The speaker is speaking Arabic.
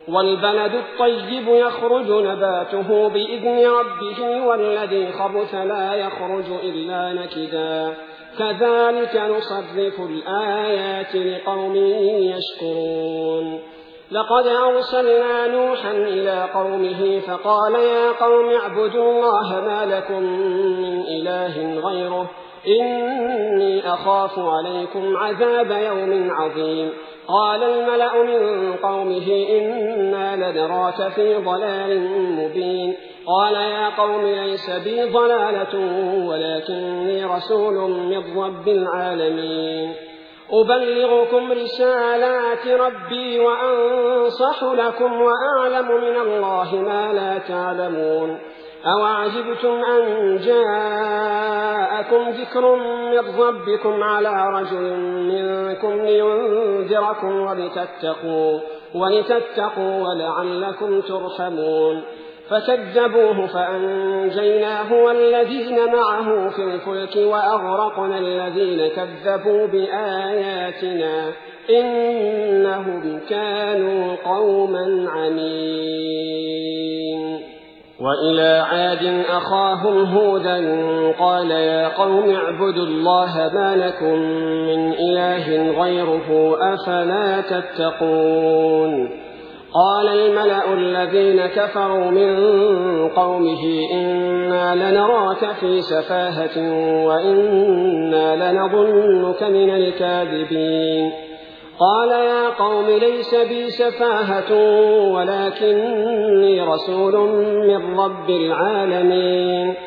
والبلد الطيب يخرج نباته بإذن ربه والذي خبث لا يخرج إلا نكدا كذلك نصرف الآيات لقوم يشكرون لقد أرسلنا نوحا إلى قومه فقال يا قوم اعبدوا الله ما لكم من إله غيره إني أخاف عليكم عذاب يوم عظيم قال الملأ من قومه إنا لنراك في ضلال مبين قال يا قوم ليس بي ضلالة ولكني رسول من رب العالمين أبلغكم رسالات ربي وأنصح لكم وأعلم من الله ما لا تعلمون أوعجبتم أن جاءكم ذكر من ربكم على رجل منكم لينذركم ولتتقوا ولعلكم ترحمون فكذبوه فأنجيناه والذين معه في الفلك وأغرقنا الذين كذبوا بآياتنا إنهم كانوا قوما عمين وإلى عاد أخاهم هودا قال يا قوم اعبدوا الله ما لكم من إله غيره أفلا تتقون قال الملأ الذين كفروا من قومه إنا لنراك في سفاهة وإنا لنظنك من الكاذبين قال يا قوم ليس بي سفاهة ولكني رسول من رب العالمين